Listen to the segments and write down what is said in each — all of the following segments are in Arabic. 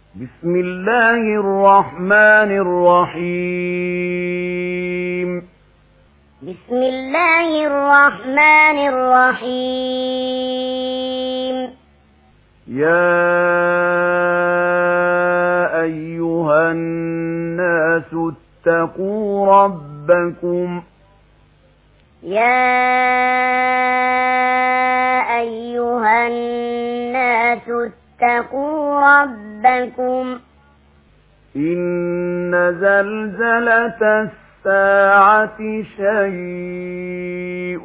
بسم الله الرحمن الرحيم. بسم الله الرحمن الرحيم. يا أيها الناس اتقوا ربكم. يا أيها الناس اتقوا ربكم. إن زلزلة الساعة شيء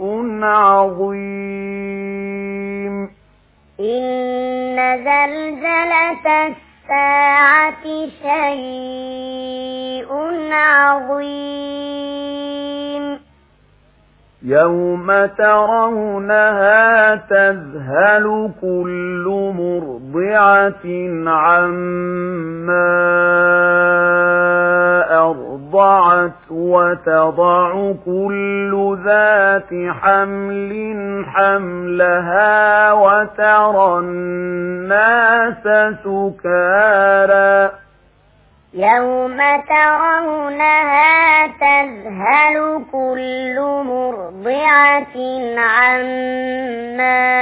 عظيم. إن زلزلة الساعة شيء عظيم. يوم ترونها تذهل كل مرضعة عما أرضعت وتضع كل ذات حمل حملها وترى الناس سكارى. يوم ترونها تذهل كل مرضعة عما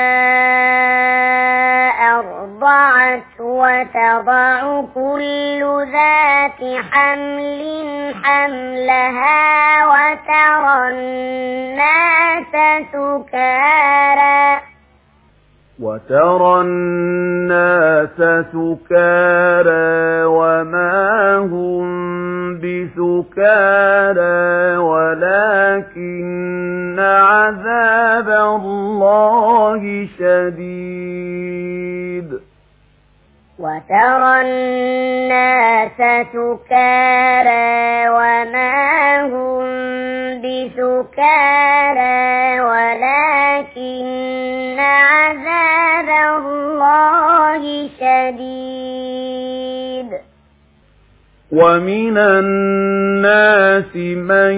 أرضعت وتضع كل ذات حمل حملها وترى الناس سكارى. وترى الناس سكارى وما هم بسكارى ولكن عذاب الله شديد. وترى الناس سكارى وما هم بسكارى ولكن عذاب الله شديد. ومن الناس من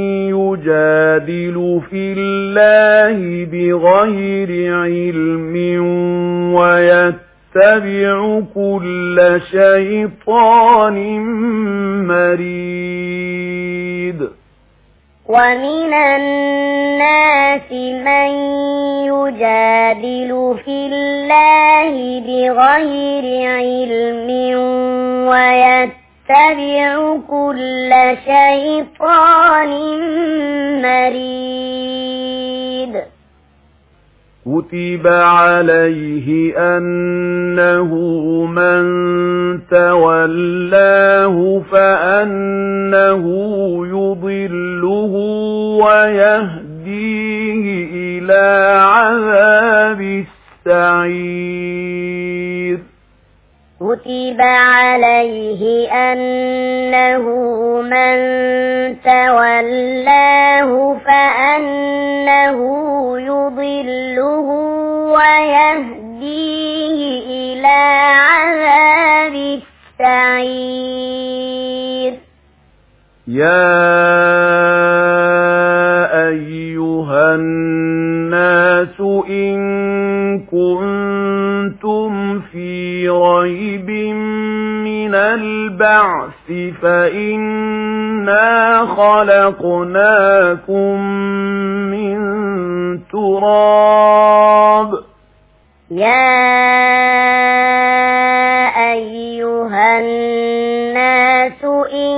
يجادل في الله بغير علم ويتبع كل شيطان مريد. ومن الناس من يجادل في الله بغير علم ويتبع كل شيطان مريد. كتب عليه أنه من تولاه فأنه يضله ويهديه إلى عذاب السعير. كتب عليه أنه من تولاه فأنه يضله ويهديه إلى عذاب السعير. يا أيها الناس إن كنتم في ريب من البعث فإنا خلقناكم من تراب. يا أيها الناس إن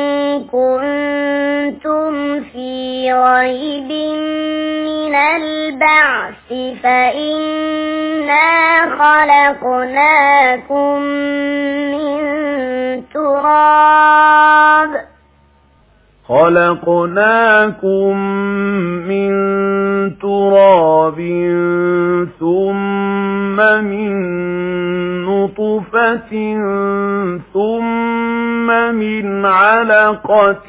كنتم في ريب من البعث فإنا خلقناكم من تراب. خلقناكم من تراب ثم من نطفة ثم من علقة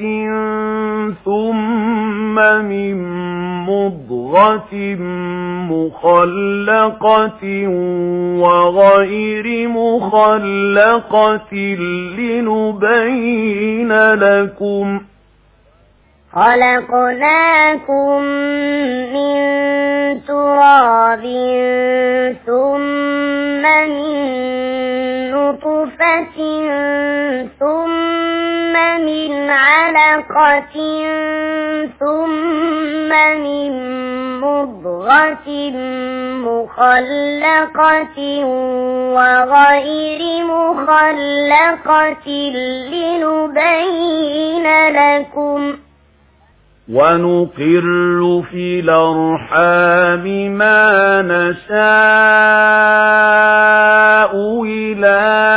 ثم من مضغة مخلقة وغير مخلقة لنبين لكم. خلقناكم من تراب ثم من نطفة نطفة ثم من علقة ثم من مضغة مخلقة وغير مخلقة لنبين لكم ونقر في الأرحام ما نشاء إلى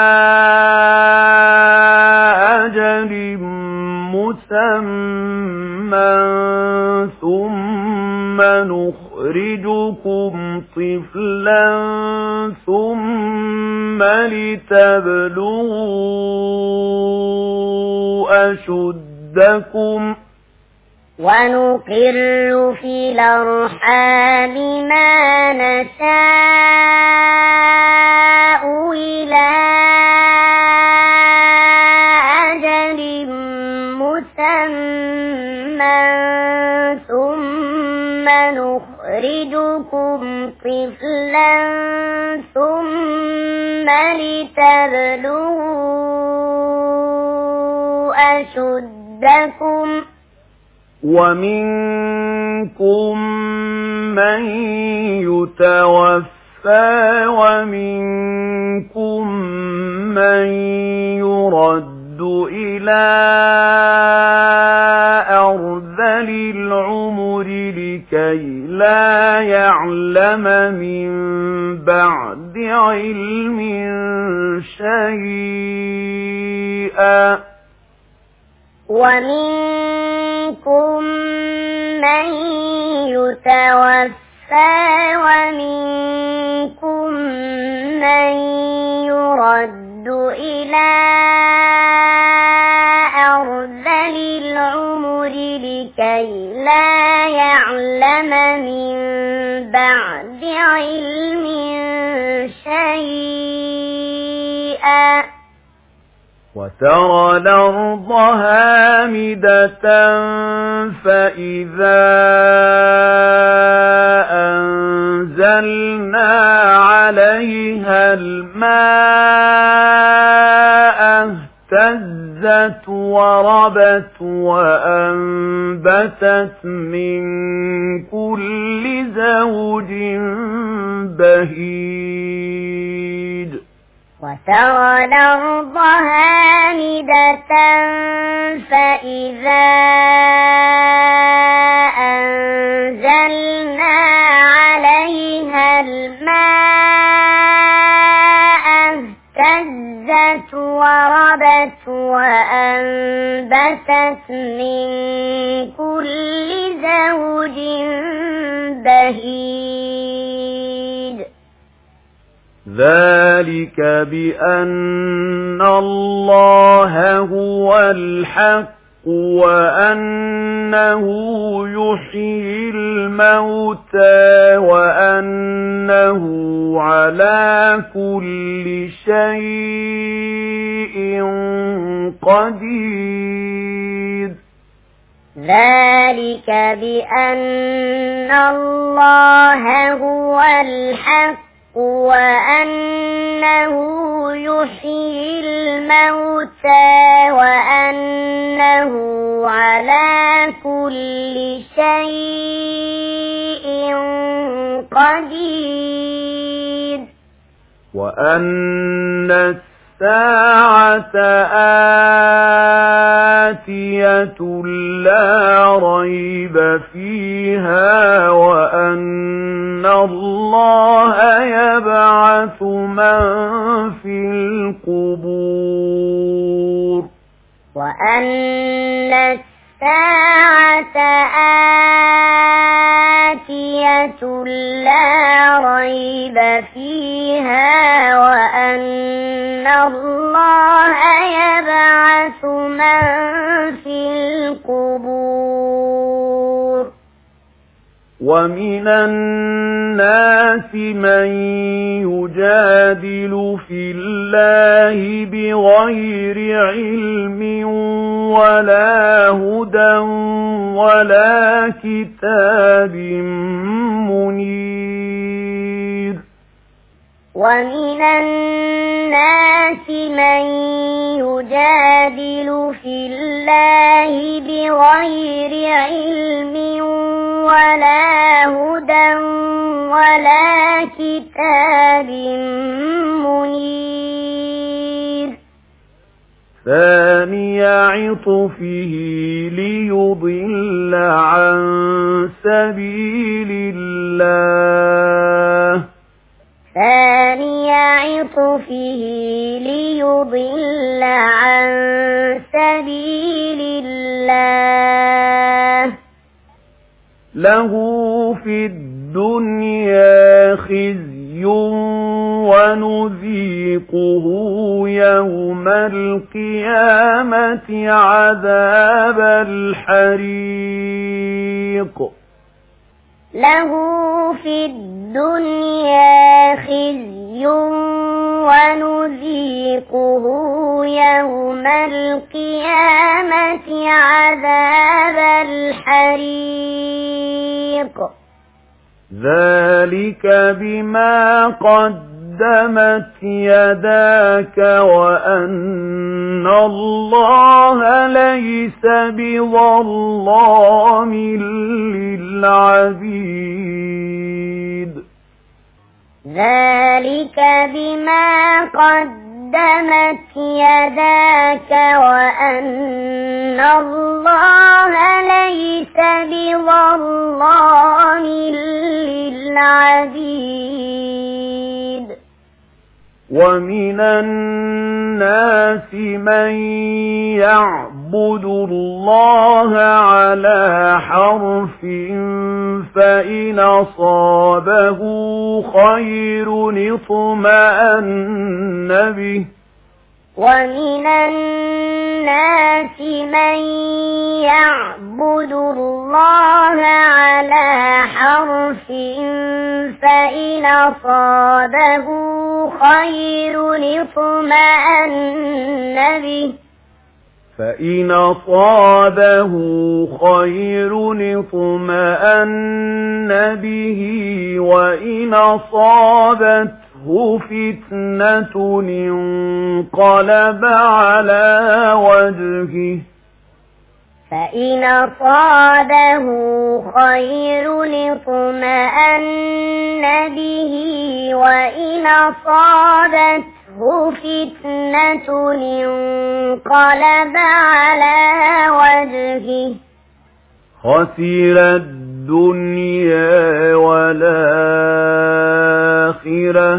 أجل مسمى ثم نخرجكم طفلا ثم لتبلغوا أشدكم ونقر في الأرحام ما نشاء إلى أجل مسمى ثم نخرجكم طفلا ثم لتبلغوا أشدكم ومنكم من يتوفى ومنكم من يرد إلى أرذل العمر لكي لا يعلم من بعد علم شيئا ومنكم من يتوفى ومنكم من يرد إلى أرذل العمر لكي لا يعلم من بعد علم شيئا وترى الأرض هامدة فإذا أنزلنا عليها الماء اهتزت وربت وأنبتت من كل زوج بهيج وترى الأرض هامدة فإذا أنزلنا عليها الماء اهتزت وربت وأنبتت من كل زوج بهيج ذلك بأن الله هو الحق وأنه يحيي الموتى وأنه على كل شيء قدير ذلك بأن الله هو الحق وأنه يحيي الموتى وأنه على كل شيء قدير وأن الساعة آتية لا ريب فيها وأن الله يبعث من في القبور وأن الساعة آتية لا ريب فيها وأن الله يبعث من في القبور ومن الناس من يجادل في الله بغير علم ولا هدى ولا كتاب منير ومن الناس من يجادل في الله بغير علم ولا هدى ولا كتاب منير ثاني عطفه ليضل عن سبيل الله ثاني عطفه ليضل عن سبيل الله له في الدنيا خزي ونذيقه يوم القيامة عذاب الحريق له في الدنيا خزي ونذيقه يوم القيامة عذاب الحريق ذلك بما قدمت يداك وأن الله ليس بظلام للعبيد ذلك بما قدمت يداك وأن الله ليس بظلام للعبيد ومن الناس من يعبد الله على حرف فإن أصابه خير اطمأن به ومن الناس من يعبد الله على حرف فإن أصابه خير اطمأن به وإن أصابته فتنة انقلب على وجهه فإن أصابه خير اطمأن به وإن أصابته فتنة انقلب على وجهه خسر الدنيا والآخرة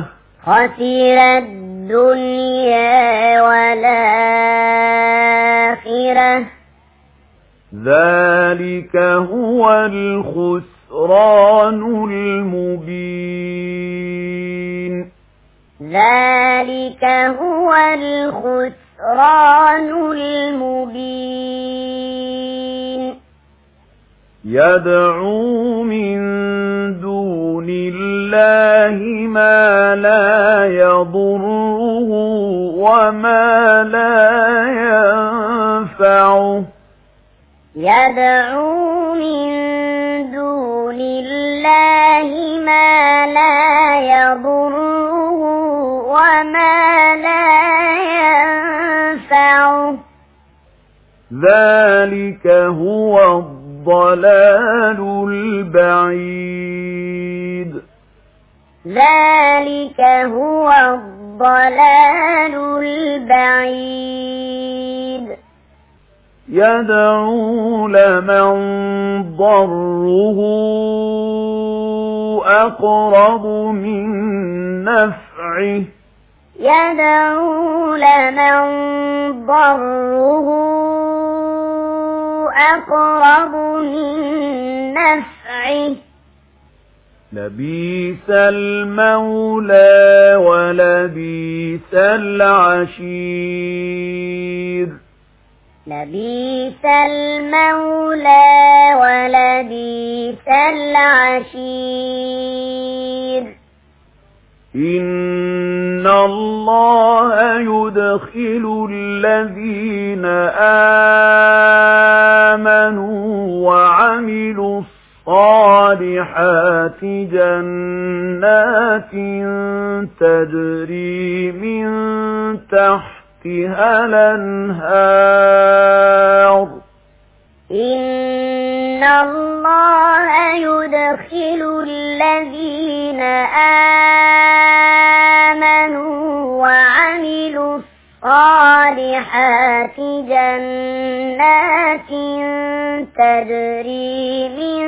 ذلك هو الخسران المبين يدعو من دون الله ما لا يضره وما لا ينفعه يدعو من دون الله ما لا يضره وما لا ينفعه ذلك هو الضلال البعيد يدعو لمن ضره أقرب من نفعه لبئس المولى ولبئس العشير إن الله يدخل الذين آمنوا وعملوا الصالحات جنات تجري من تحتها الأنهار إن الله يدخل الذين آمنوا وعملوا الصالحات جنات تجري من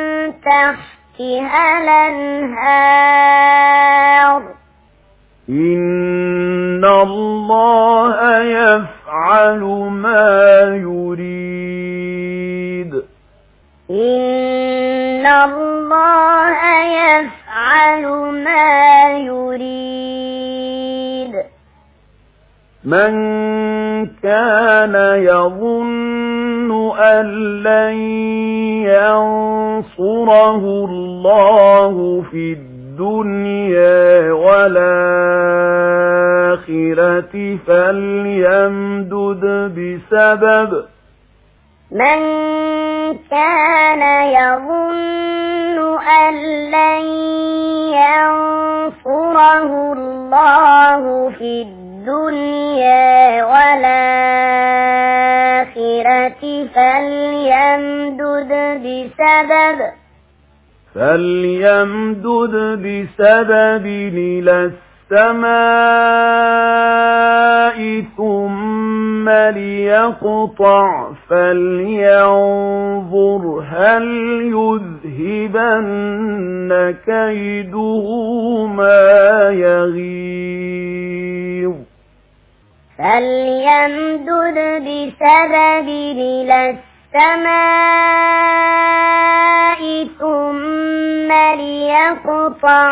تحتها الأنهار إن الله يفعل ما يريد إن الله يفعل ما يريد من كان يظن أن لن ينصره الله في الدنيا والآخرة فليمدد بسبب من كان يظن أن لن ينصره الله في الدنيا والآخرة فليمدد بسبب إلى السماء ثم ليقطع فلينظر هل يذهبن كيده ما يغيظ فليمدد بسبب إلى السماء ثم ليقطع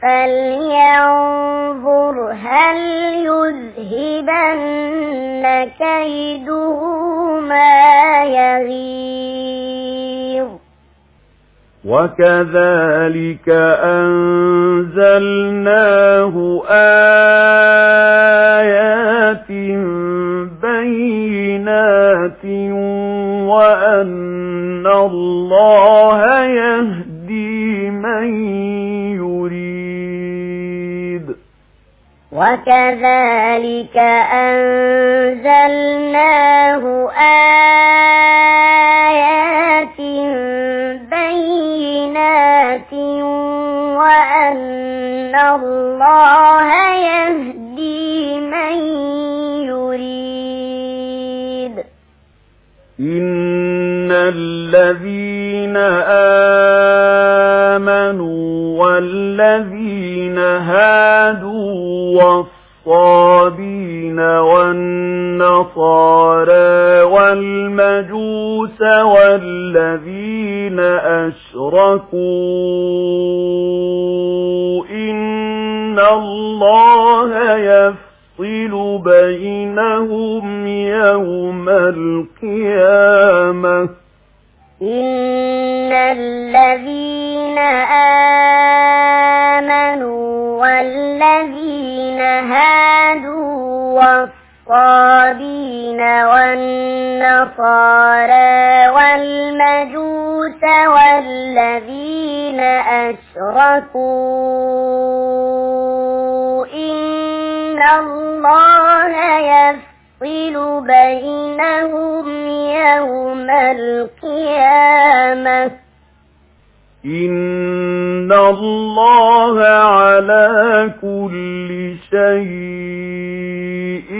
فلينظر هل يذهبن كيده ما يغيظ وكذلك أنزلناه آيات بينات وأن الله يهدي من يريد وكذلك أنزلناه آيات بينات وأن الله يهدي من يريد إن الذين آمنوا والذين هادوا والصابين والنصارى والمجوس والذين أشركوا إن الله يفصل بينهم يوم القيامة إن الذين آمنوا والذين هادوا والصابين والنصارى والمجوس والذين أشركوا إن الله يفصل بينهم يوم القيامة إن الله على كل شيء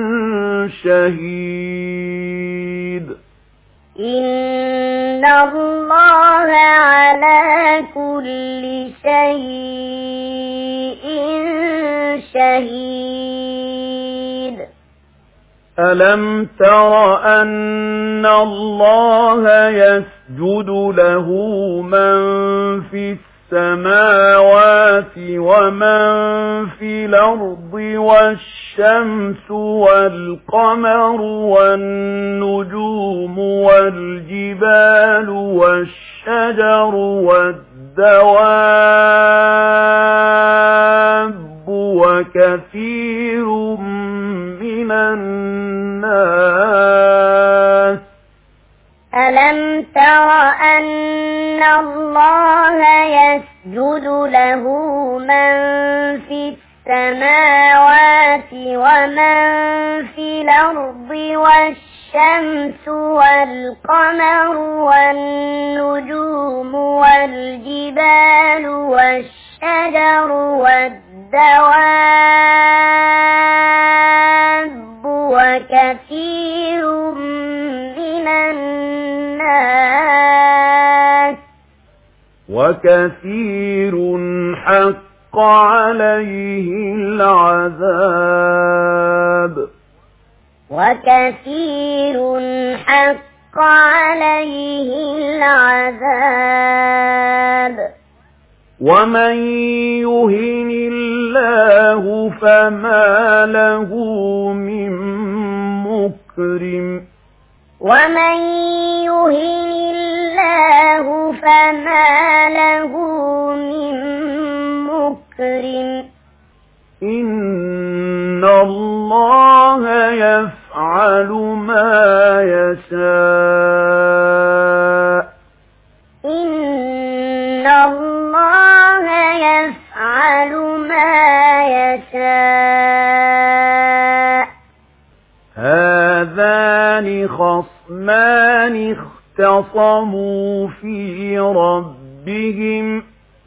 شهيد إن الله على كل شيء شهيد ألم تر أن الله يسجد له من في السماوات ومن في الأرض والشمس والقمر والنجوم والجبال والشجر والدواب وكثير من الناس ألم تر أن الله يسجد له من في السماوات ومن في الأرض والشمس والقمر والنجوم والجبال والشجر والدواب وكثير من الناس وكثير حق عليه العذاب وكثير حق عليه العذاب ومن يهن الله فما له من مكرم ومن يهن الله فما له من مكرم إن الله يفعل ما يشاء إن الله يفعل ما يشاء هذان خصمان اختصموا في ربهم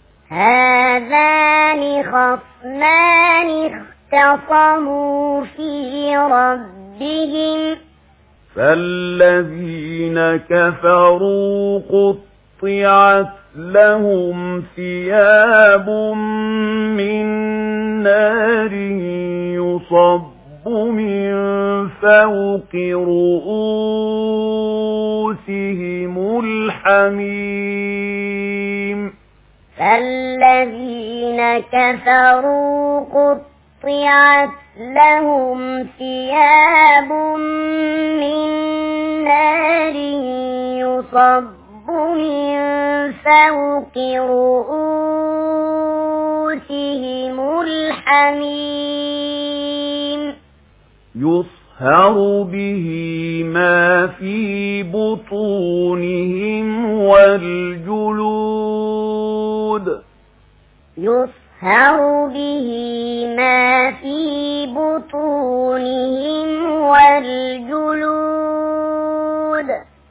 هذان خصمان اختصموا في ربهم فالذين كفروا قطعت لهم ثياب من نار يصب من فوق رؤوسهم الحميم فالذين كفروا قطعت لهم ثياب من نار يصب من فوق رؤوسهم الحميم يصهر به ما في بطونهم والجلود يصهر به ما في بطونهم والجلود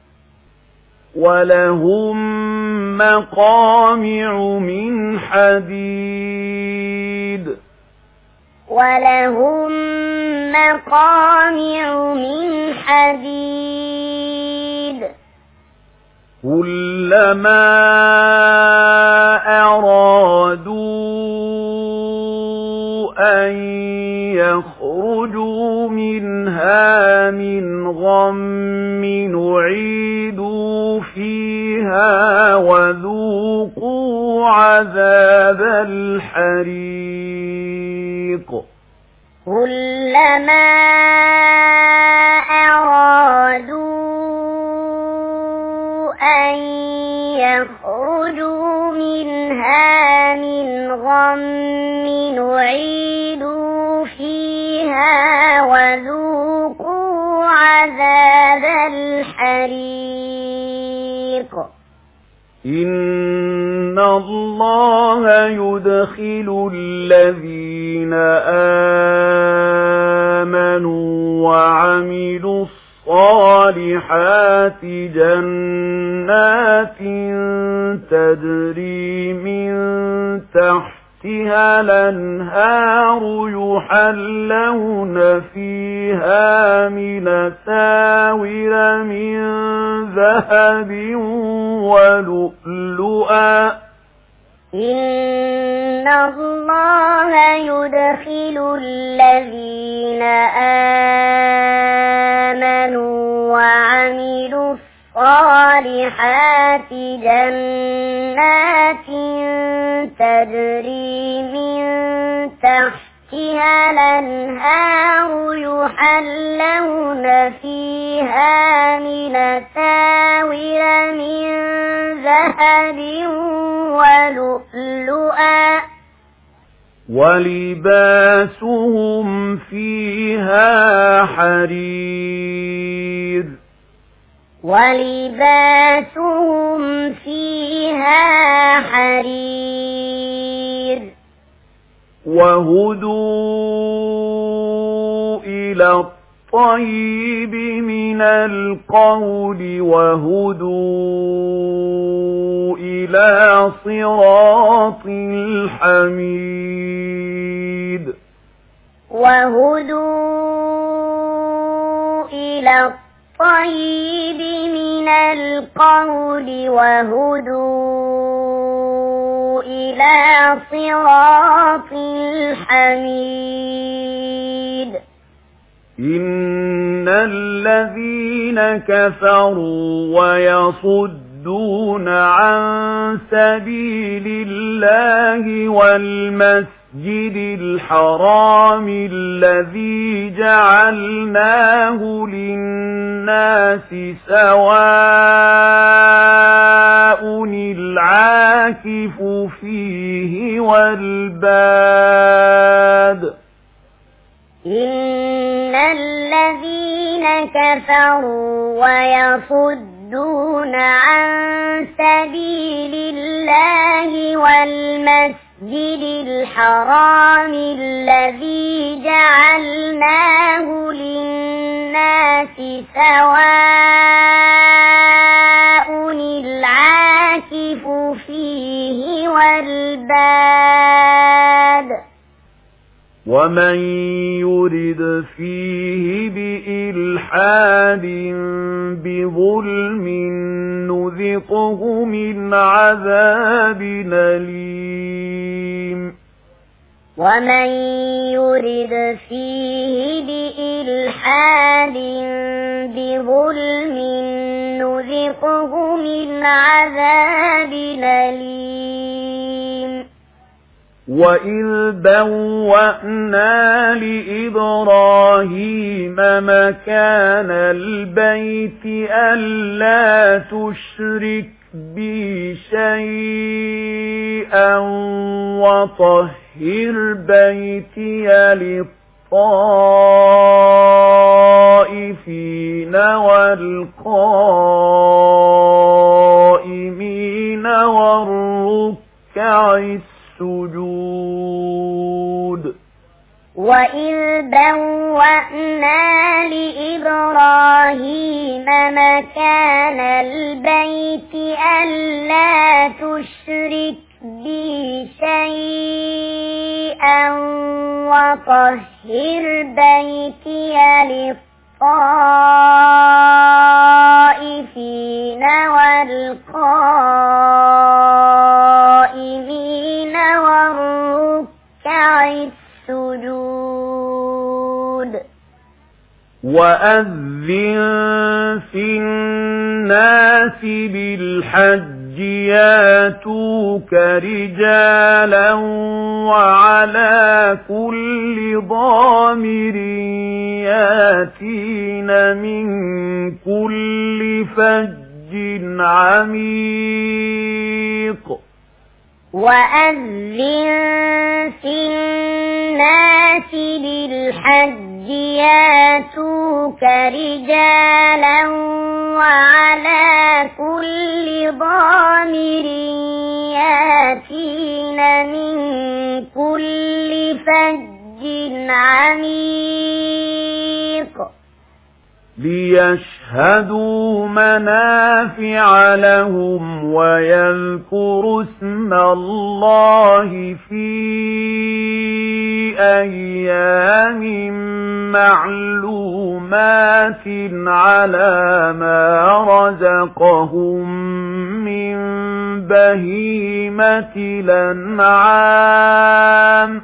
ولهم مقامع من حديد ولهم مقامع من حديد كلما أرادوا أن يخرجوا منها من غم نعيدوا فيها وذوقوا عذاب الحريق كلما أرادوا أن يخرجوا منها من غم نعيدوا فيها وذوقوا عذاب الحريق إن الله يدخل الذين آمنوا وعملوا الصالحات جنات تجري من تحتها الأنهار يحلون فيها من أساور من ذهب ولؤلؤا إن الله يدخل الذين آمنوا وعملوا الصالحات جنات تجري من تحتها الأنهار يحلون فيها من أساور من ذهب ولؤلؤا ولباسهم فيها حرير ولباسهم فيها حرير وهدوا إلى الطيب من القول وهدوا إلى صراط الحميد وهدوا إلى الطيب من القول وهدوا إلى صراط الحميد إن الذين كفروا ويصدون عن سبيل الله والمسجد الحرام الذي جعلناه للناس سواء العاكف فيه والباد إن الذين كفروا ويصدون عن سبيل الله والمسجد الحرام الذي جعلناه للناس سواء العاكف فيه والباد ومن يرد فيه بإلحاد بظلم نذقه من عذاب أليم ومن يرد فيه بإلحاد بظلم نذقه من عذاب أليم وإذ بوأنا لإبراهيم مكان البيت ألا تشرك بي شيئا وطهر بيتي للطائفين والقائمين والركع السجود وإذ بوأنا لإبراهيم مكان البيت ألا تشرك بي شيئا وطهر بيتي للطائفين والقائمين والركع السجود وأذن في الناس بالحج ياتوك رجالا وعلى كل ضامر ياتين من كل فج عميق وأذن في الناس بالحج ياتوك رجالا وعلى كل ضامر ياتين من كل فج عميق ليشهدوا منافع لهم ويذكروا اسم الله في أيام معلومات على ما رزقهم من بهيمة الأنعام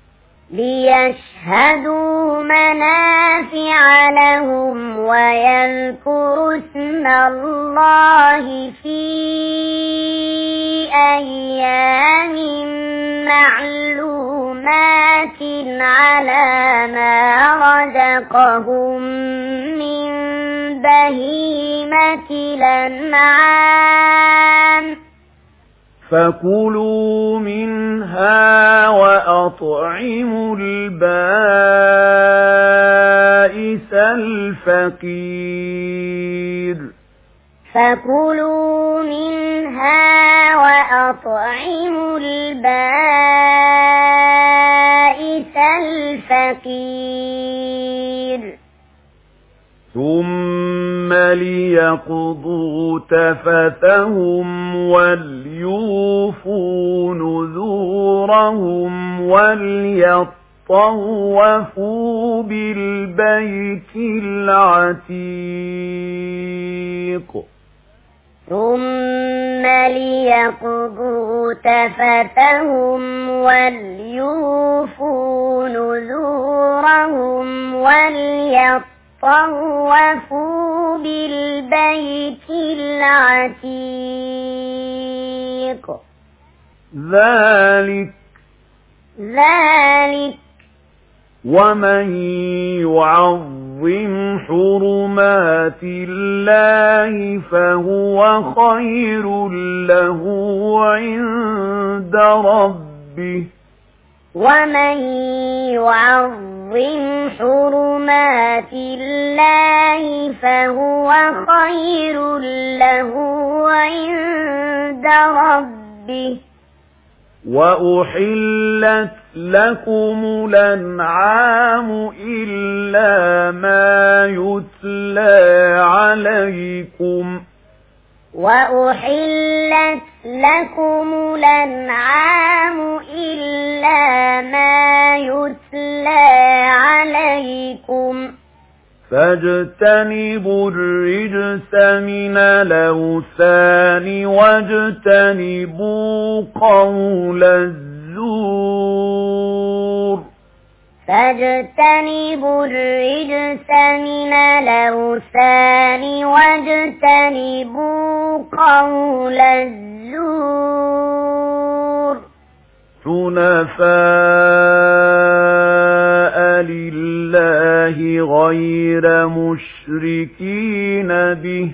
ليشهدوا منافع لهم ويذكروا اسم الله في أيام معلومات على ما رزقهم من بهيمة الأنعام فكلوا منها وأطعموا البائس الفقير فكلوا منها وأطعموا البائس بئس الفقير ثم ليقضوا تفثهم وليوفوا نذورهم وليطوفوا بالبيت العتيق ثم ليقضوا تفثهم وليوفوا نذورهم وليطوفوا بالبيت العتيق ذلك ومن يعظم حرمات الله فهو خير له عند ربه ومن يعظم حرمات الله فهو خير له عند ربه وأحلت لكم الأنعام إلا ما يتلى عليكم وأحلت لكم الأنعام إلا ما يتلى عليكم فاجتنبوا الرجس من الأوثان واجتنبوا قول الزور فاجتنبوا الرجس من الأوثان واجتنبوا قول الزور حنفاء لله غير مشركين به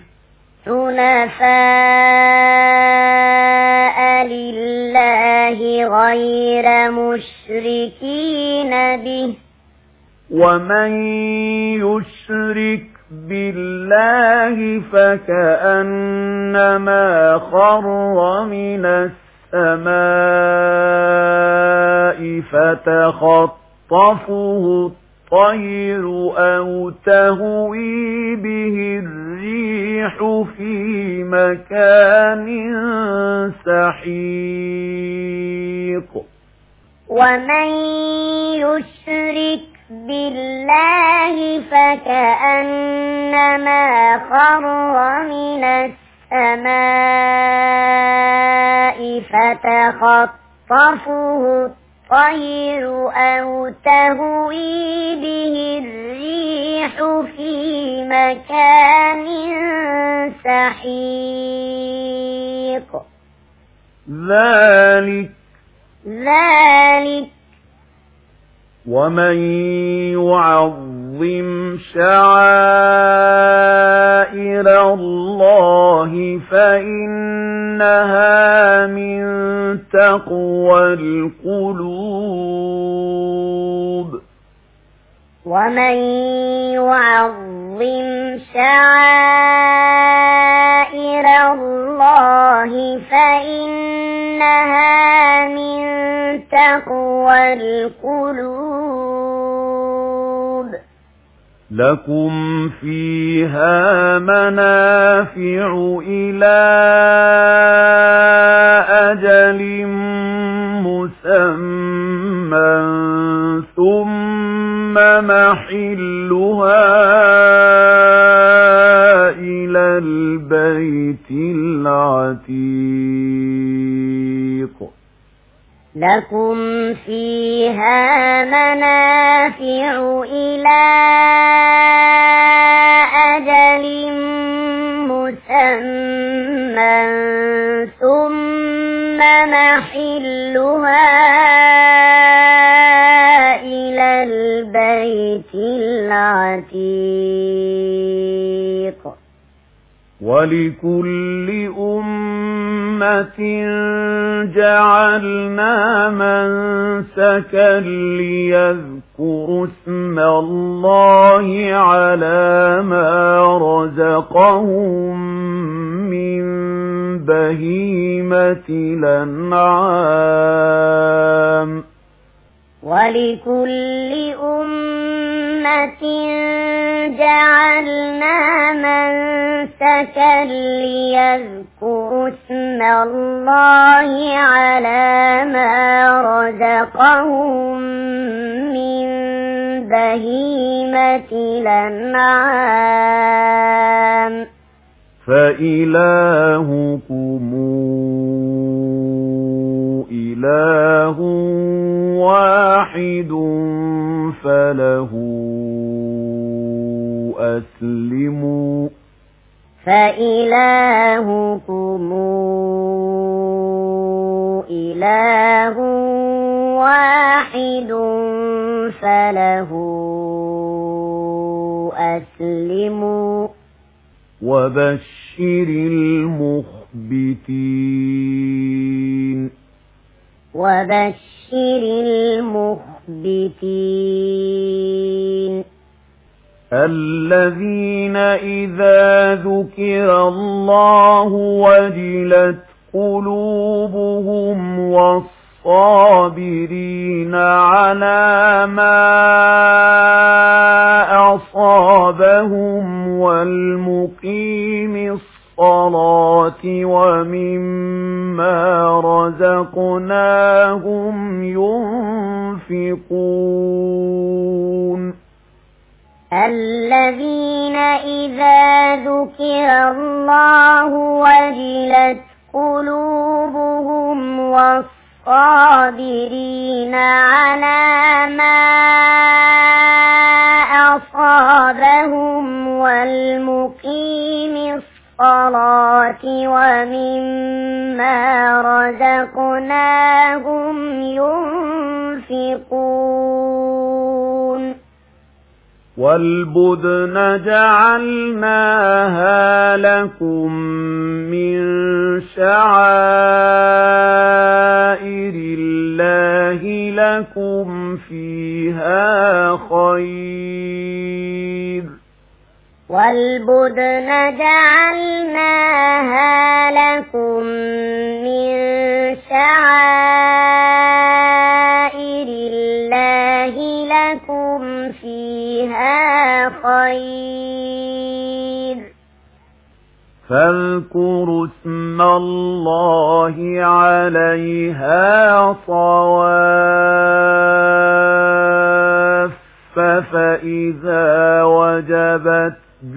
حنفاء لله غير مشركين به ومن يشرك بالله فكأنما خر من السماء فتخطفه الطير أو تهوي به الريح في مكان سحيق ومن يشرك بالله فكأنما خر من السماء فتخطفه الطير أو تهوي به الريح في مكان سحيق ذلك ومن يعظم شعائر الله فإنها من تقوى القلوب ومن يعظم شعائر الله فإنها من تقوى القلوب لكم فيها منافع إلى أجل مسمى ثم محلها إلى البيت العتيق لكم فيها منافع إلى أجل مسمى ثم محلها إلى البيت العتيق ولكل أمة جعلنا منسكا ليذكروا اسم الله على ما رزقهم من بهيمة الأنعام ولكل أمة جعلنا منسكا ليذكروا اسم الله على ما رزقهم من بهيمة الأنعام فإلهكم إله واحد فله أسلموا فإلهكم إله واحد فله أسلموا وبشر المخبتين الذين إذا ذكر الله وجلت قلوبهم والصابرين على ما أصابهم والمقيم الصلاة ومما رزقناهم ينفقون الذين إذا ذكر الله وجلت قلوبهم والصابرين على ما أصابهم والمقيم الصلاة ومما رزقناهم ينفقون والبدن جعلناها لكم من شعائر الله لكم فيها خير والبدن جعلناها لكم من شعائر الله لكم فيها خير فاذكروا اسم الله عليها صواف فإذا وجبت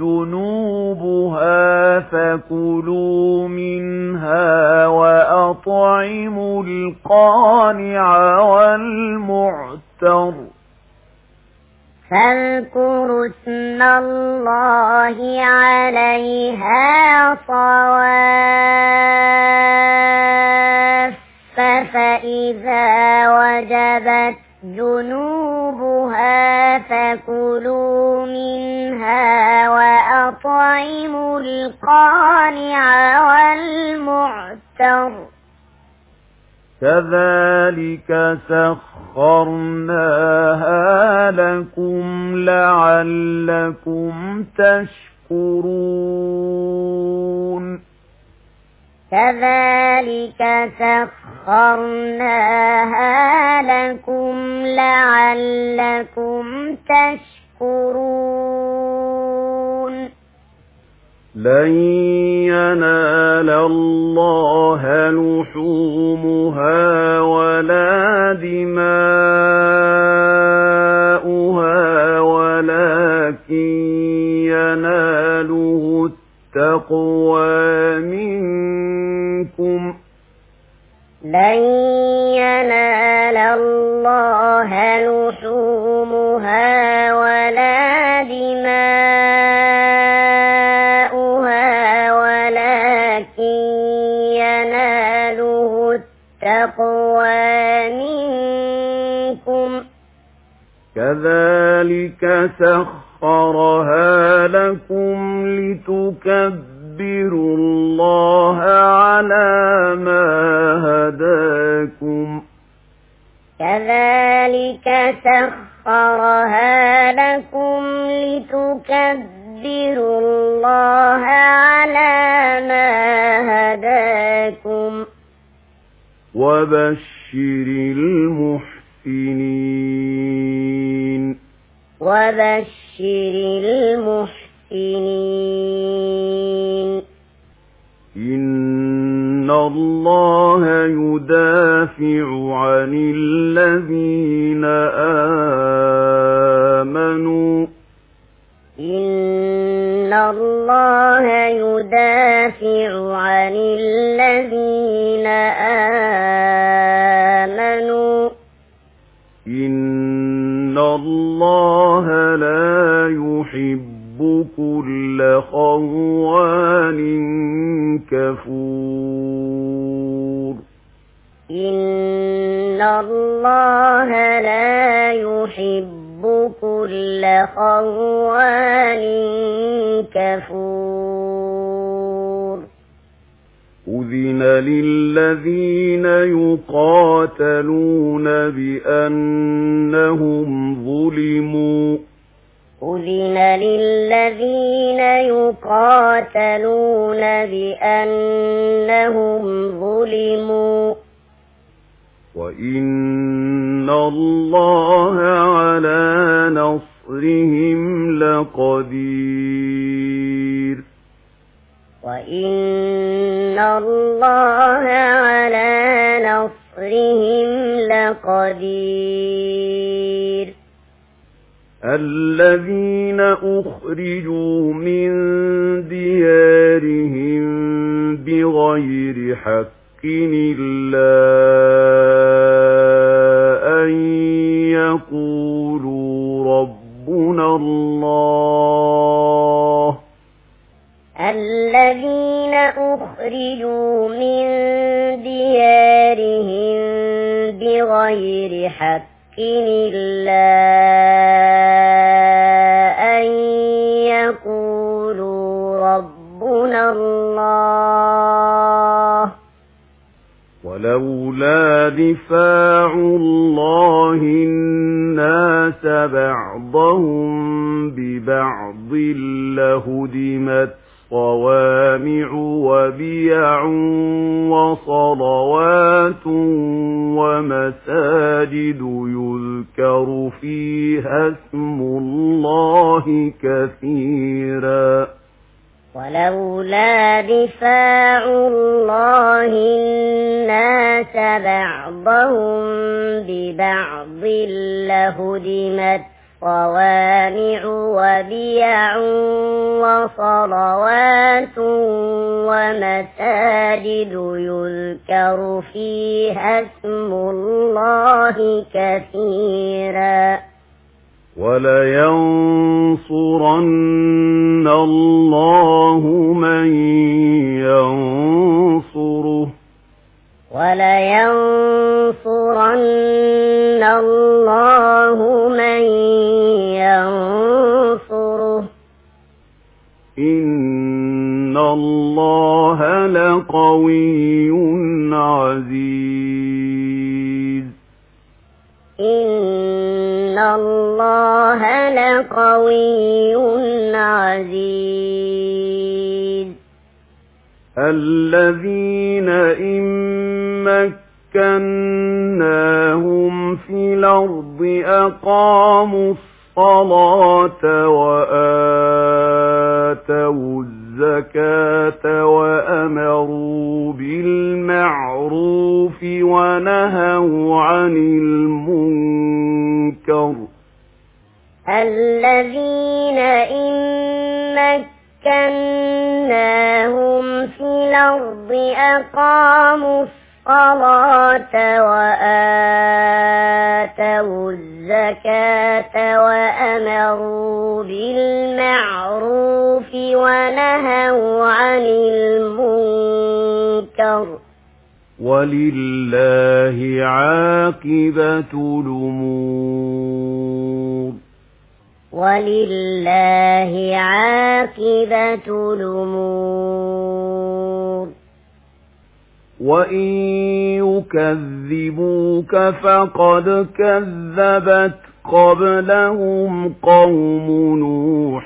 جنوبها فكلوا منها وأطعموا القانع والمعتر فاذكروا اسم الله عليها صواف فإذا وجبت جنوبها فكلوا منها وأطعموا القانع والمعتر كذلك سخرناها لكم لعلكم تشكرون كذلك سخرناها لكم لعلكم تشكرون لن ينال الله لحومها ولا دماؤها ولكن يناله التقوى منكم لن ينال الله لحومها ولا دماؤها ولكن يناله التقوى منكم كذلك سخرها لكم لتكبروا الله على ما هداكم كذلك سخرها لكم لتكبروا الله على ما هداكم وبشر المحسنين وبشر المحسنين إن الله يدافع عن الذين آمنوا إن الله يدافع عن الذين آمنوا إن الله لا يحب كل خوان كفور إن الله لا يحب كل خوان كفور أذن للذين يقاتلون بأنهم ظلموا أذن للذين يقاتلون بأنهم ظلموا وإن الله على نصرهم لقدير وإن الله على نصرهم لقدير الذين أخرجوا من ديارهم بغير حق إلا أن يقولوا ربنا الله الذين أخرجوا من ديارهم بغير حق إلا أن يقولوا ربنا الله ولولا دفاع الله الناس بعضهم ببعض لهدمت صوامع وبيع وصلوات ومساجد يذكر فيها اسم الله كثيرا ولولا دفاع الله الناس بعضهم ببعض لهدمت صوامع وبيع وصلوات ومساجد يذكر فيها اسم الله كثيرا ولينصرن الله من ينصره ولينصرن الله من ينصره إن الله لقوي عزيز إن الله لقوي عزيز الذين إن مكناهم في الأرض أقاموا الصلاة وآتوا الزكاة وأمروا بالمعروف ونهوا عن المنكر الذين إن مكناهم في الأرض أقاموا الصلاة وآتوا الزكاة وأمروا بالمعروف ونهوا عن المنكر ولله عاقبة الأمور ولله عاقبة الأمور وإن يكذبوك فقد كذبت قبلهم قوم نوح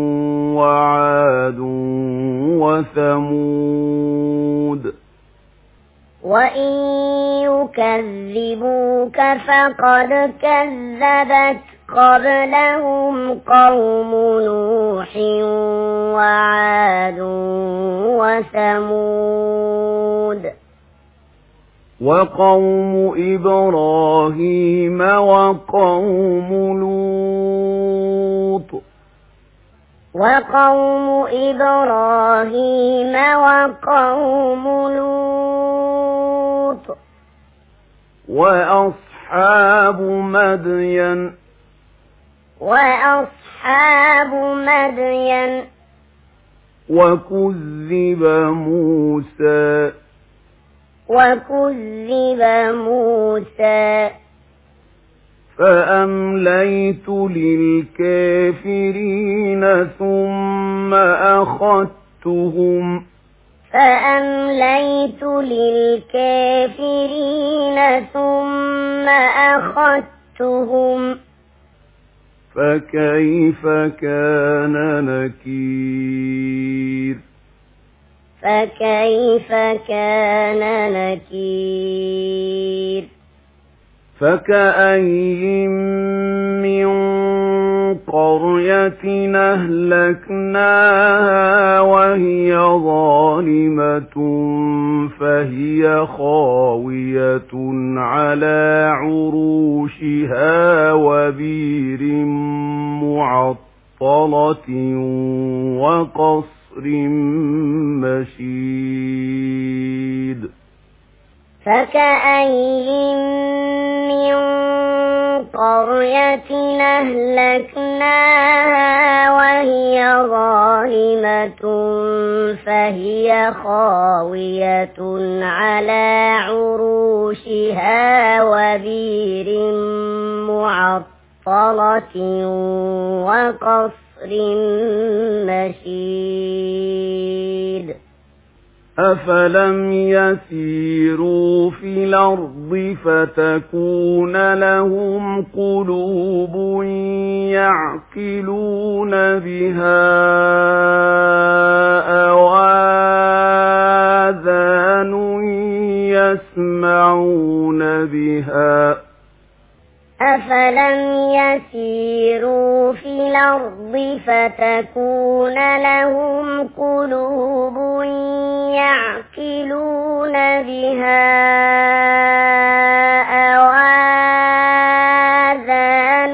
وعاد وثمود وإن يكذبوك فقد كذبت قبلهم قوم نوح وعاد وثمود وقوم إبراهيم وقوم لوط وقوم إبراهيم وقوم لوط وأصحاب مدين وكذب موسى فأمليت للكافرين ثم أخذتهم فكيف كان نكير فكأين من قرية أهلكناها وهي ظالمة فهي خاوية على عروشها وبئر معطلة وقصر مشيد فكأين من قرية أهلكناها وهي ظالمة فهي خاوية على عروشها وبئر معطلة وقصر مشيد أفلم يسيروا في الأرض فتكون لهم قلوب يعقلون بها أو آذان يسمعون بها أفلم يسيروا في الأرض فتكون لهم قلوب يعقلون بها أو آذان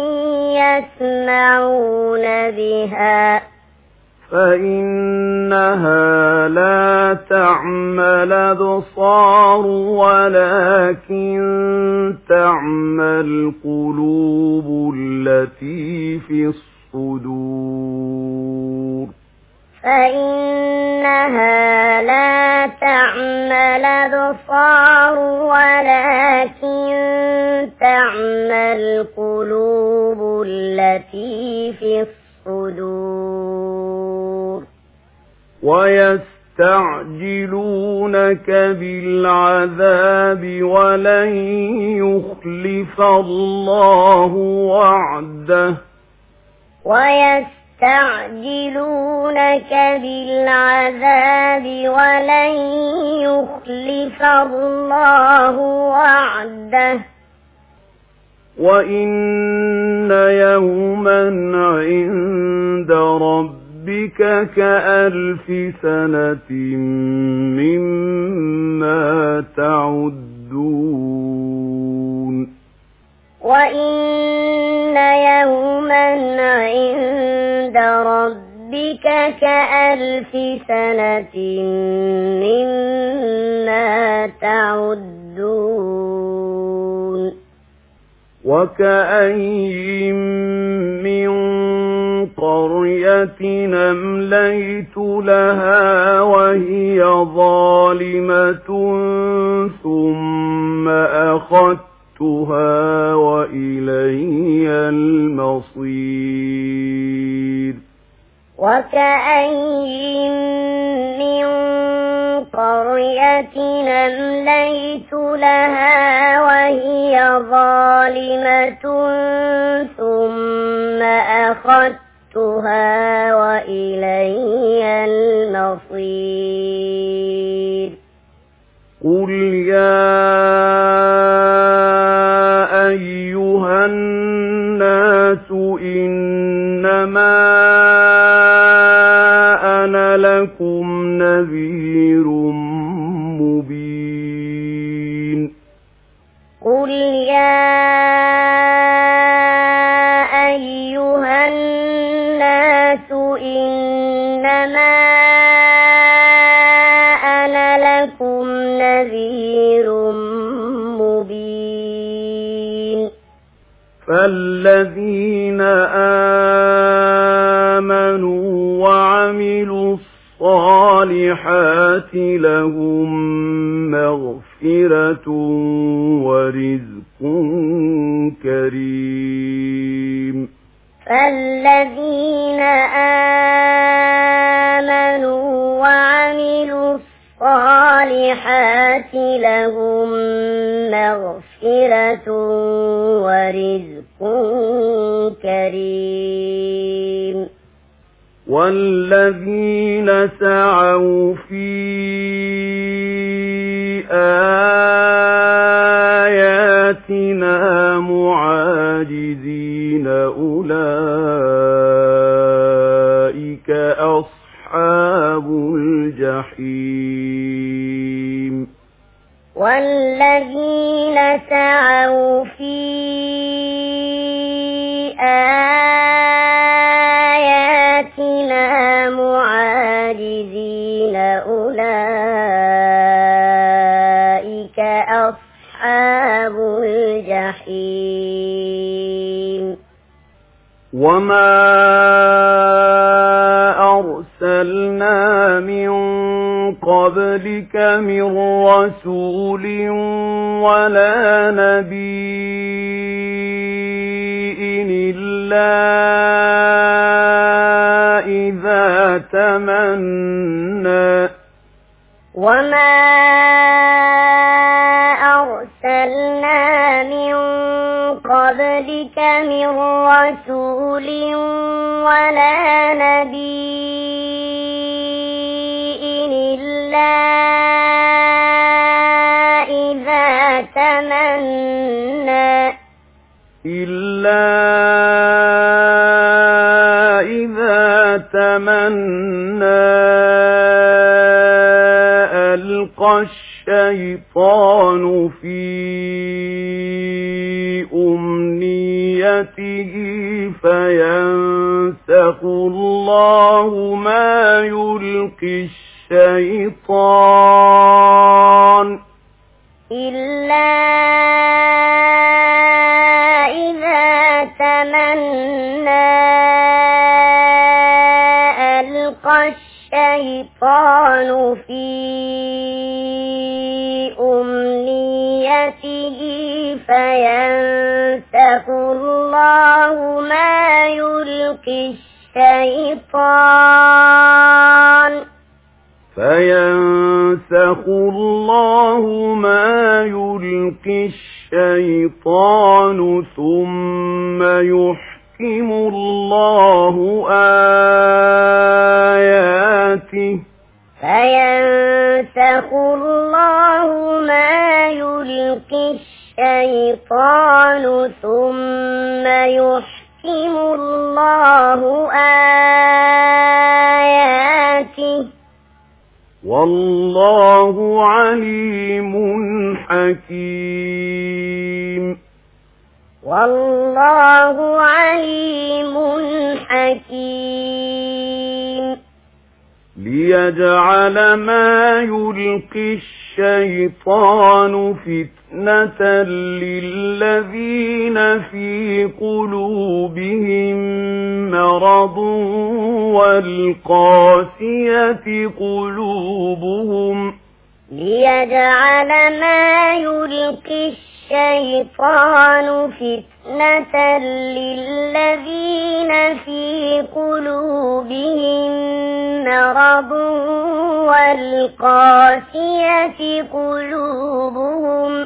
يسمعون بها فإنها لا تعمى الأبصار ولكن تعمى القلوب التي في الصدور فإنها لا تعمى الأبصار ولكن تعمى القلوب التي في الصدور ويستعجلونك بالعذاب ولن يخلف الله وعده ويستعجلونك بالعذاب ولن يخلف الله وعده وإن يوما عند ربك كألف سنة مما تعدون وإن يوما عند ربك كألف سنة مما تعدون وكأين من قرية أمليت لها وهي ظالمة ثم أخذتها وإلي المصير وكأين من قرية أمليت لها وهي ظالمة ثم أخذتها وإلي المصير قل يا الناس إنما أنا لكم نذير مبين قل يا أيها الناس إنما أنا لكم نذير مبين فالذين آمنوا وعملوا الصالحات لهم مغفرة ورزق كريم فالذين آمنوا وعملوا الصالحات لهم مغفرة ورزق كريم والذين سعوا في آياتنا معاجزين أولئك أصحاب الجحيم والذين سعوا في آياتنا معاجزين أولئك أصحاب الجحيم وما أرسلنا من قبلك من رسول ولا نبي إلا إذا تمنى وما أرسلنا من قبلك من رسول ولا نبي إلا إذا تمنى ألقى الشيطان في أمنيته فينسخ الله ما يلقي الشيطان إلا إذا تمنى ألقى الشيطان في أمنيته فينسخ الله ما يلقي الشيطان فينسخ الله ما يلقي الشيطان ثم يحكم الله آياته فينسخ الله ما يلقي الشيطان ثم يحكم الله آياته والله عليم حكيم والله عليم حكيم ليجعل ما يلقي الشيطان فتنة للذين في قلوبهم مرض والقاسية قلوبهم ليجعل ما يلقي الشيطان فتنة للذين في قلوبهم مرض والقاسية قلوبهم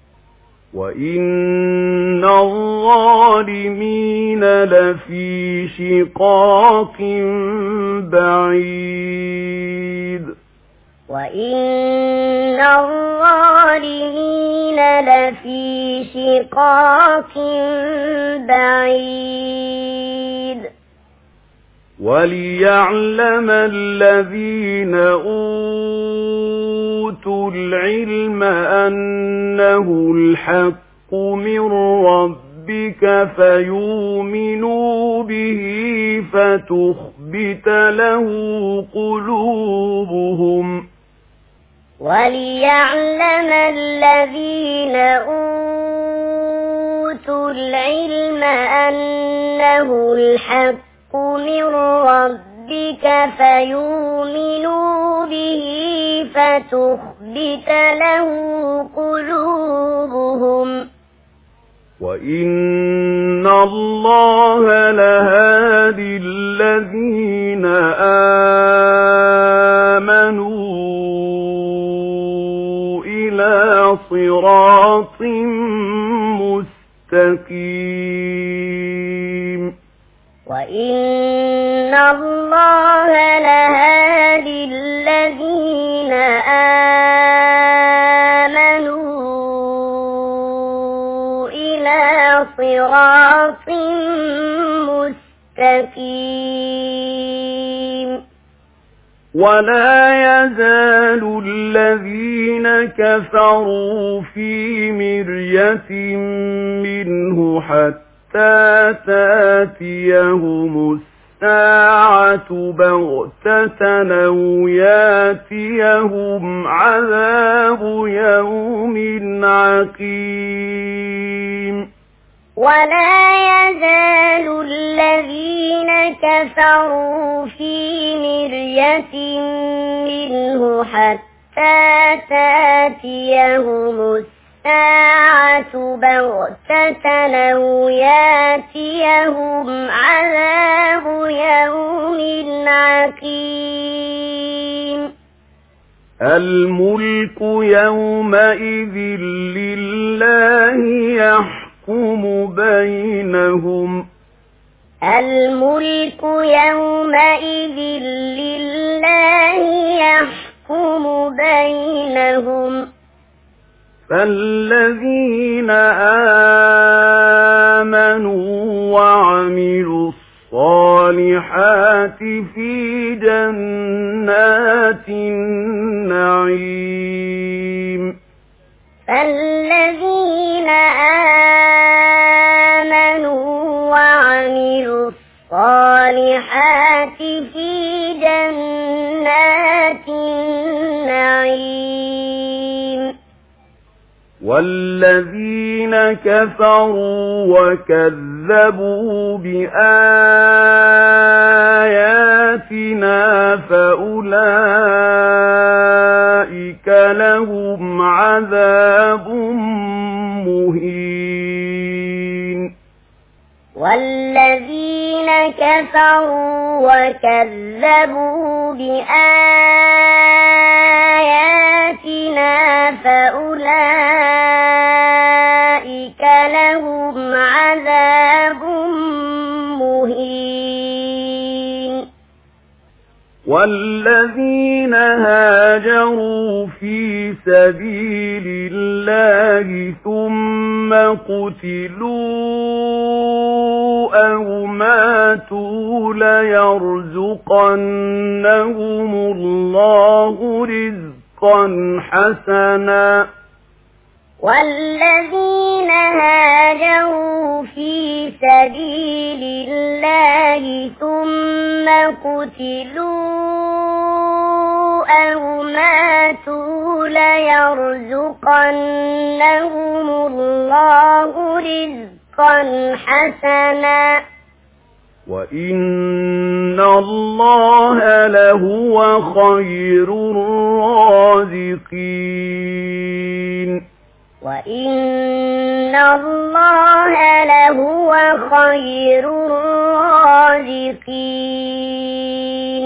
وإن الظالمين لفي شقاق بعيد وإن الظالمين لفي شقاق بعيد وليعلم الذين أوتوا العلم أنه الحق من ربك فيؤمنوا به فتخبت له قلوبهم وليعلم الذين أوتوا العلم أنه الحق من ربك فيؤمنوا به فتخبت له قلوبهم وإن الله لهادي الذين آمنوا إلى صراط مستقيم وإن الله لهادي الذين آمنوا إلى صراط مستقيم ولا يزال الذين كفروا في مرية منه حتى تاتيهم الساعة بغتة أو ياتيهم عذاب يوم عقيم ولا يزال الذين كفروا في مرية منه حتى تاتيهم الساعة بغتة أو ياتيهم عذاب يوم عقيم الملك يومئذ لله يحكم بينهم الملك يومئذ لله يحكم بينهم فالذين آمنوا وعملوا الصالحات في جنات النعيم فالذين آمنوا وعملوا الصالحات في جنات النعيم والذين كفروا وكذبوا بآياتنا فأولئك لهم عذاب مهين والذين كفروا وكذبوا بآياتنا فأولئك لهم عذاب مهين والذين هاجروا في سبيل الله ثم قتلوا أو ماتوا ليرزقنهم الله رزقا حسنا والذين هاجروا في سبيل الله ثم قتلوا أو ماتوا ليرزقنهم الله رزقا حسنا وإن الله لهو خير الرازقين وإن الله لهو خير الرازقين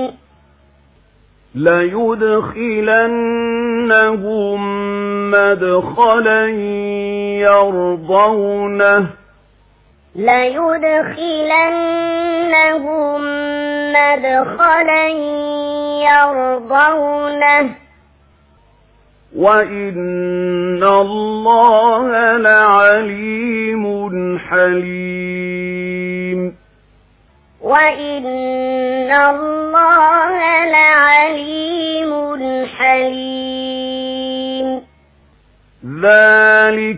ليدخلنهم مدخلا يرضونه ليدخلنهم مدخلا يرضونه وإن الله لعليم حليم وإن الله لعليم حليم ذلك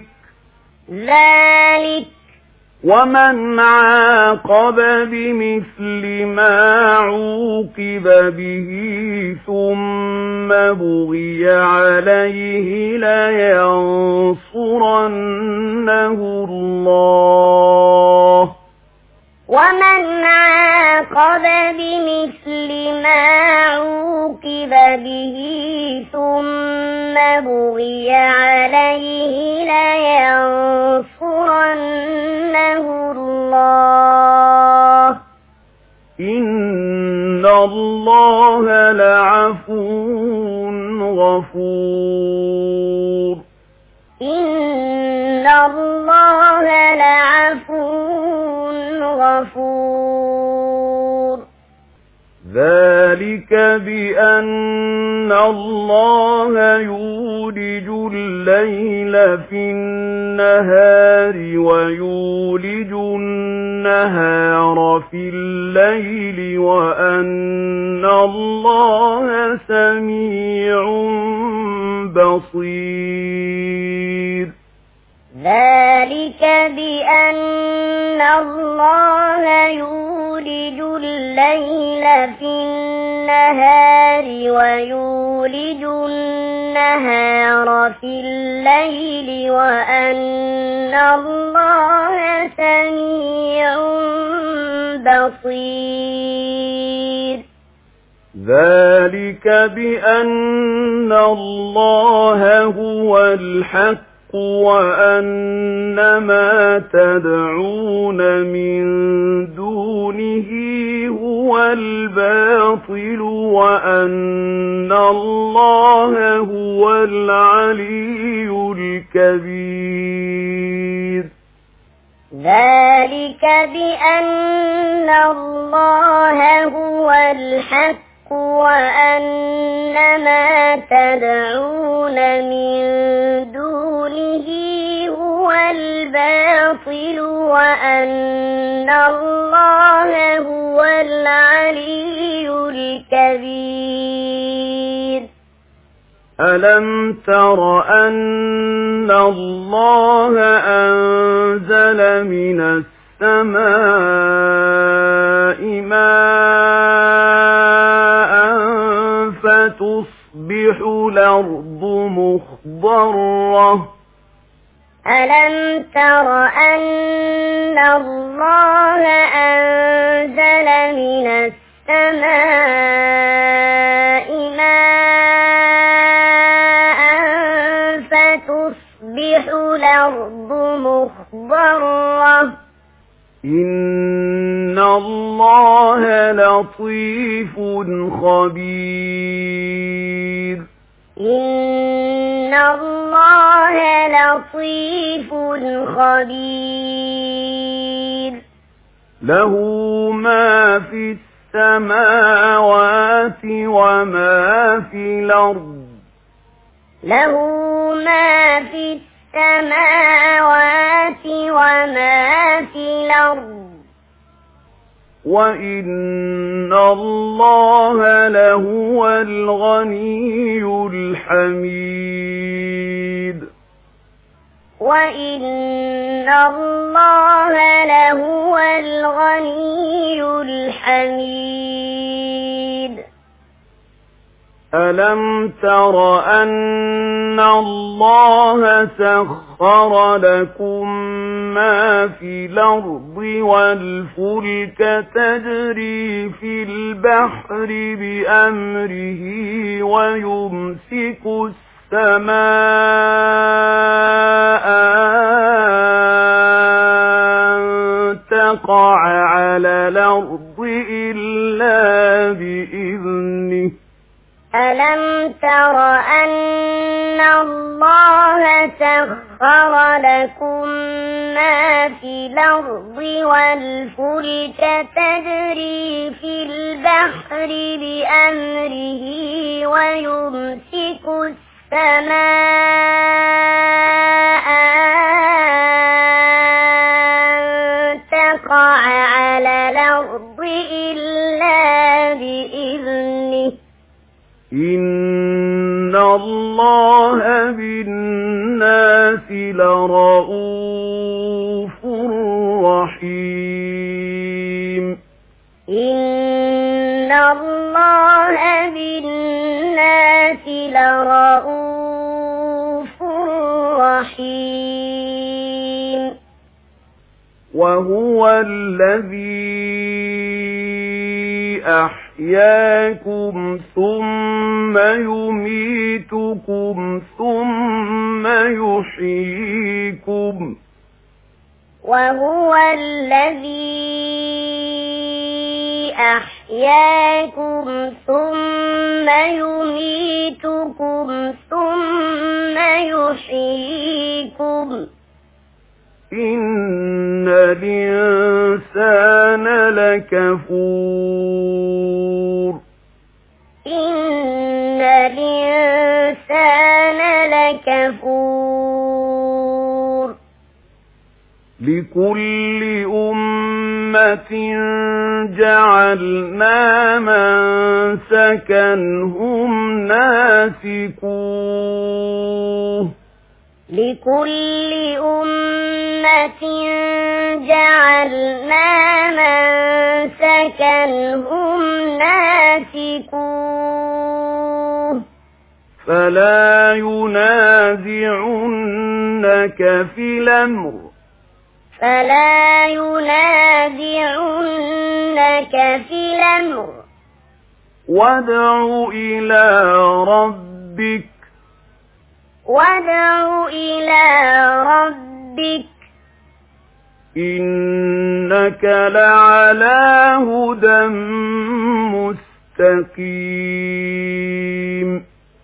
ومن عاقب بمثل ما عوقب به ثم بغي عليه لينصرنه الله ومن عاقب بمثل ما عوقب به ثم بغي عليه لينصرنه الله إن الله لعفو غفور إن الله لعفو غفور ذلك بأن الله يولج الليل في النهار ويولج النهار في الليل وأن الله سميع بصير ذلك بأن الله يولج الليل في النهار ويولج النهار في الليل وأن الله سميع بصير ذلك بأن الله هو الحق وأن ما تدعون من دونه هو الباطل وأن الله هو العلي الكبير ذلك بأن الله هو الحق وأن ما تدعون من دونه هو الباطل وأن الله هو العلي الكبير ألم تر أن الله أنزل من السماء ماء فتصبح الأرض مخضرة ألم تر أن الله أنزل من السماء ماء فتصبح الأرض مخضرة إن الله لطيف خبير إن الله لطيف خبير له ما في السماوات وما في الأرض له ما في السماوات وما في الأرض وإن الله لهو الغني الحميد وإن الله لهو الغني الحميد ألم تر أن الله سخر لكم ما في الأرض والفلك تجري في البحر بأمره ويمسك السماء أن تقع على الأرض إلا بإذنه ألم تر أن الله سخر لكم ما في الأرض والفلك تجري في البحر بأمره ويمسك السماء أن تقع على الأرض إلا بإذنه إن الله بالناس لرءوف رحيم إن الله بالناس لرءوف رحيم وهو الذي أحياكم ثم يميتكم ثم يحييكم وهو الذي أحياكم ثم يميتكم ثم يحييكم إن الإنسان لكفور إن الإنسان لكفور لكل أمة جعلنا منسكا هم ناسكوه لكل أمة جعلنا منسكا هم ناسكوه فلا ينازعنك في الأمر فلا ينازعنك في الأمر وادع إلى ربك إنك لعلى هدى مستقيم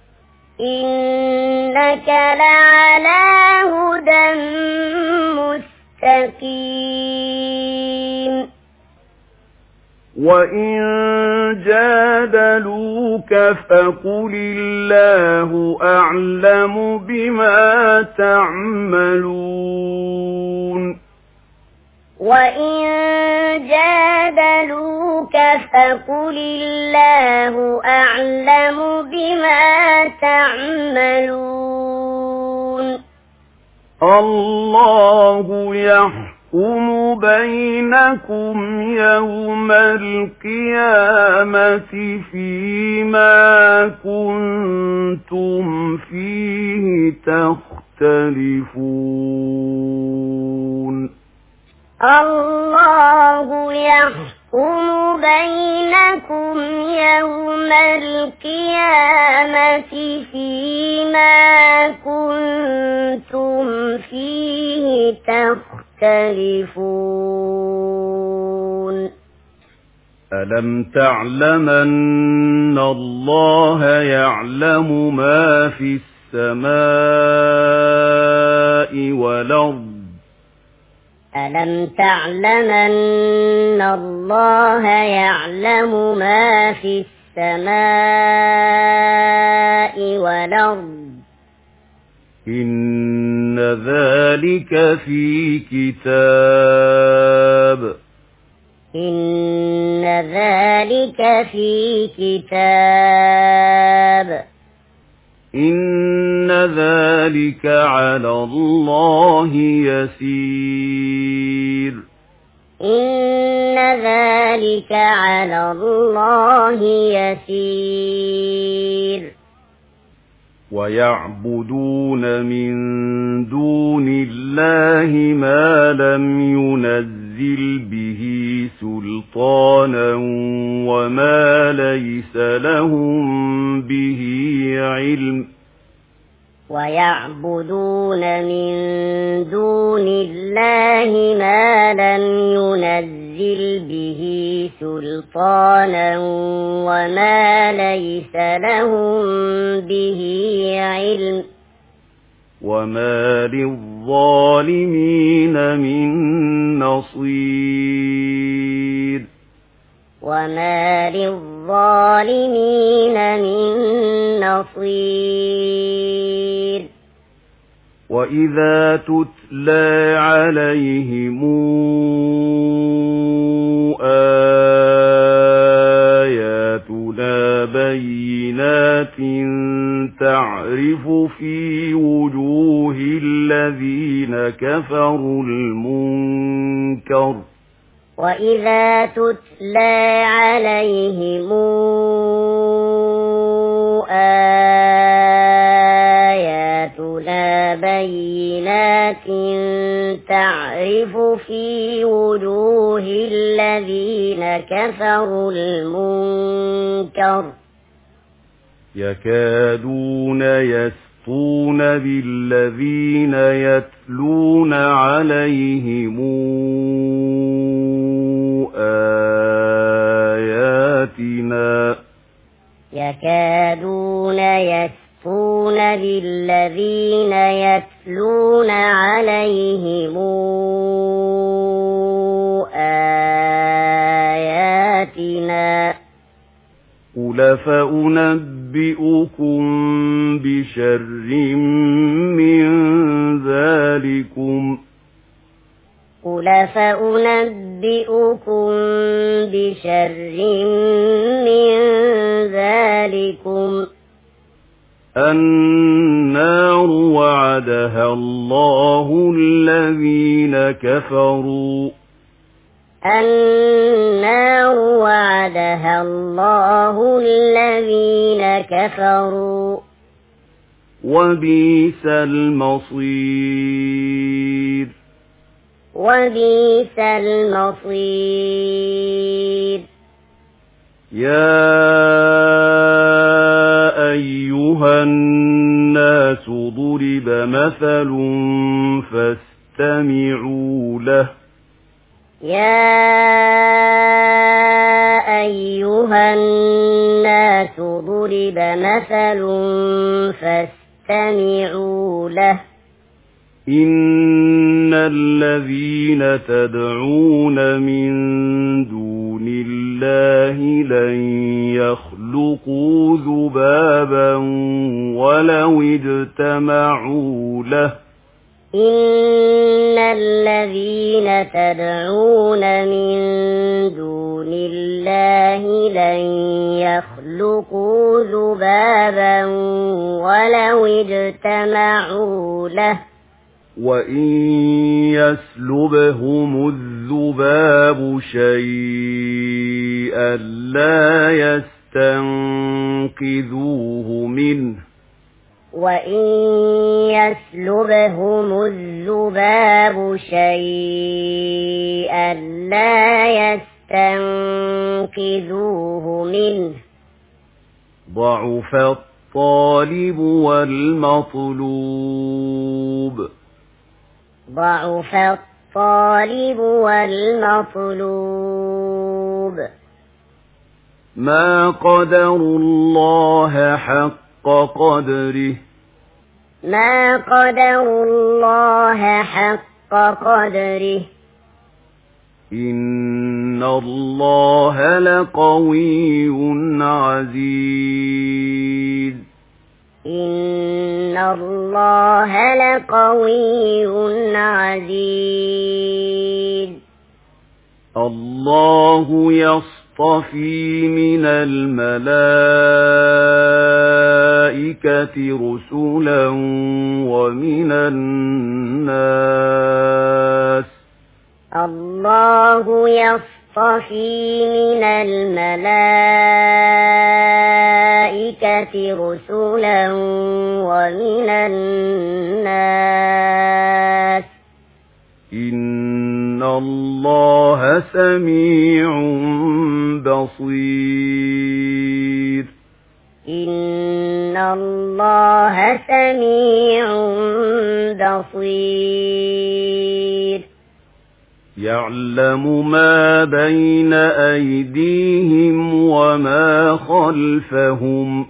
إنك لعلى هدى مستقيم وإن جادلوك فقل الله أعلم بما تعملون وإن جادلوك فقل الله أعلم بما تعملون الله يحكم بينكم يوم القيامة فيما كنتم فيه تختلفون الله يحكم بينكم يوم القيامة فيما كنتم فيه تختلفون ألم تعلم أن الله يعلم ما في السماء والأرض ألم تعلم أن الله يعلم ما في السماء والأرض إن ذلك في كتاب إن ذلك في كتاب إن ذلك على الله يسير إن ذلك على الله يسير ويعبدون من دون الله ما لم ينزل به سلطانا وما ليس لهم به علم ويعبدون من دون الله ما لم ينزل به سلطانا وما ليس لهم به علم وما للظالمين من نصير وما للظالمين من بصير وإذا تتلى عليهم آياتنا بينات تعرف في وجوه الذين كفروا المنكر وإذا تتلى عليهم آياتنا بينات تعرف في وجوه الذين كفروا المنكر يكادون يسطون بالذين يتلون عليهم آياتنا يكادون يسطون بالذين يتلون عليهم آياتنا قل فأنبئكم بشر من ذلكم قل فأنبئكم بشر من ذلكم النار وعدها الله الذين كفروا النار وعدها الله الذين كفروا وبئس المصير وبئس المصير يا أيها الناس ضرب مثل فاستمعوا له يا أيها الناس ضرب مثل فاستمعوا له إن الذين تدعون من دون الله لن يخلقوا ذبابا ولو اجتمعوا له إن الذين تدعون من دون الله لن يخلقوا ذبابا ولو اجتمعوا له وإن يسلبهم الذباب شيئا لا يستنقذوه منه وإن يسلبهم الذباب شيئا لا يستنقذوه منه ضعف الطالب والمطلوب ضعف الطالب والمطلوب ما قدروا الله حق قدره ما قدروا الله حق قدره إن الله لقوي عزيز إن الله لقوي عزيز الله يصطفي من الملائكة رسلا ومن الناس الله يصطفي من الملائكة رسلا ومن الناس إن الله سميع بصير إن الله سميع بصير يعلم ما بين أيديهم وما خلفهم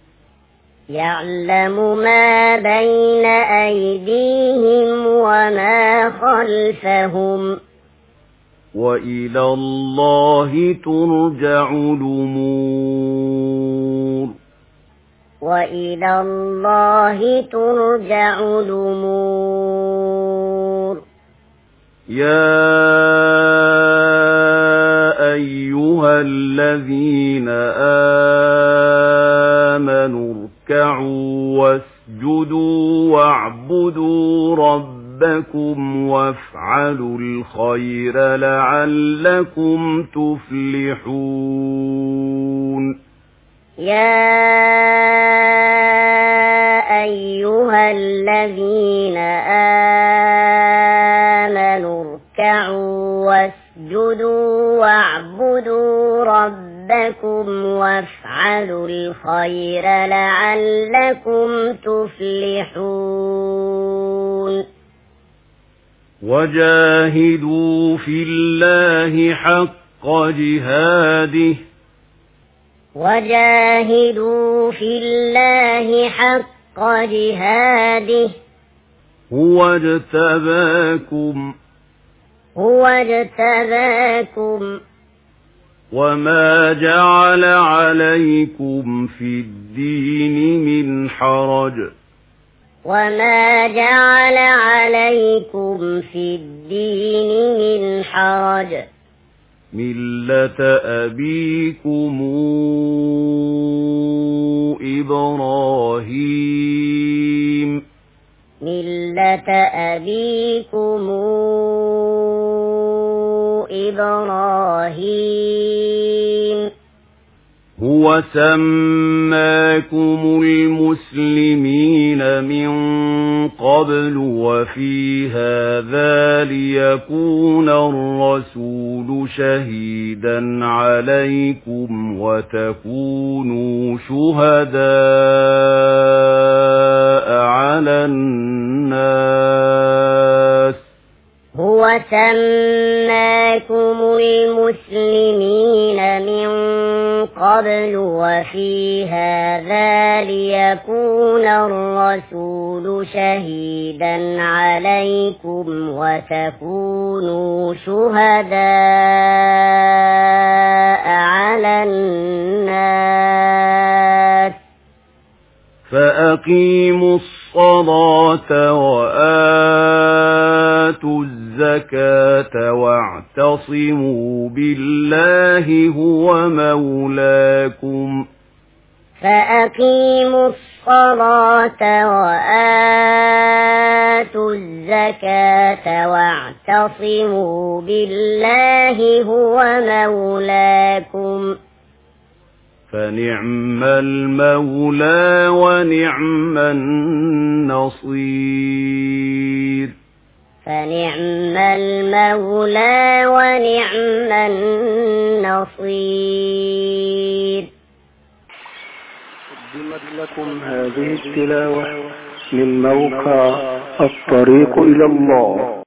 يعلم ما بين أيديهم وما خلفهم وإلى الله ترجع الأمور وإلى الله ترجع الأمور. يا أيها الذين آمنوا اركعوا واسجدوا واعبدوا ربكم وافعلوا الخير لعلكم تفلحون. يا أيها الذين آمنوا اركعوا واسجدوا واعبدوا ربكم وافعلوا الخير لعلكم تفلحون. وجاهدوا في الله حق جهاده وجاهدوا في الله حق جهاده هو اجتباكم وما جعل عليكم في الدين من حرج ملة أبيكم إبراهيم هو سماكم المسلمين من قبل وفي هذا ليكون الرسول شهيدا عليكم وتكونوا شهداء على الناس. هو سماكم المسلمين من قبل وفي هذا ليكون الرسول شهيدا عليكم وتكونوا شهداء على الناس. فأقيموا الصلاة وآتوا الزكاة واعتصموا بالله هو مولاكم. فأقيموا الصلاة وآتوا الزكاة واعتصموا بالله هو مولاكم. فنعم المولى ونعم النصير. فنعم المولى ونعم النصير. قدمت لكم هذه التلاوة من موقع الطريق إلى الله.